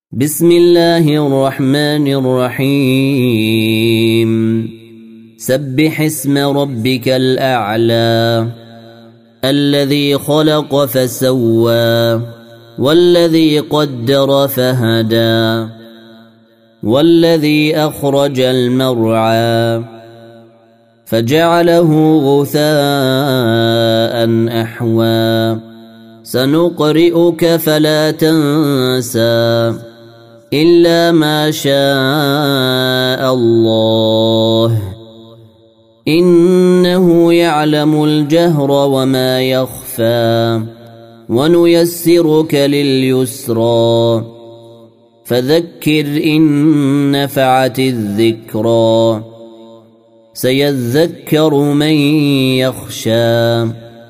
بسم الله الرحمن الرحيم سبح اسم ربك الأعلى الذي خلق فسوى والذي قدر فهدى والذي أخرج المرعى فجعله غثاء أحوى سنقرئك فلا تنسى إلا ما شاء الله إنه يعلم الجهر وما يخفى ونيسرك لليسرى فذكر إن نفعت الذكرى سيذكر من يخشى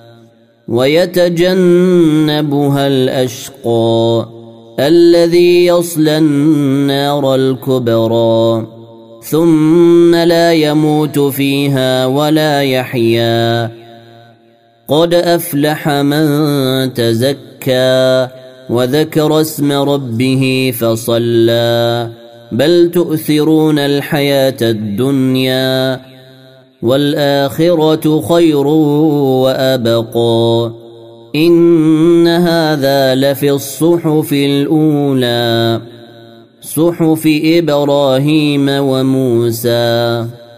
ويتجنبها الأشقى الذي يصلى النار الكبرى ثم لا يموت فيها ولا يحيا قد أفلح من تزكى وذكر اسم ربه فصلى بل تؤثرون الحياة الدنيا والآخرة خير وأبقى إن هذا لفي الصحف الأولى صحف إبراهيم وموسى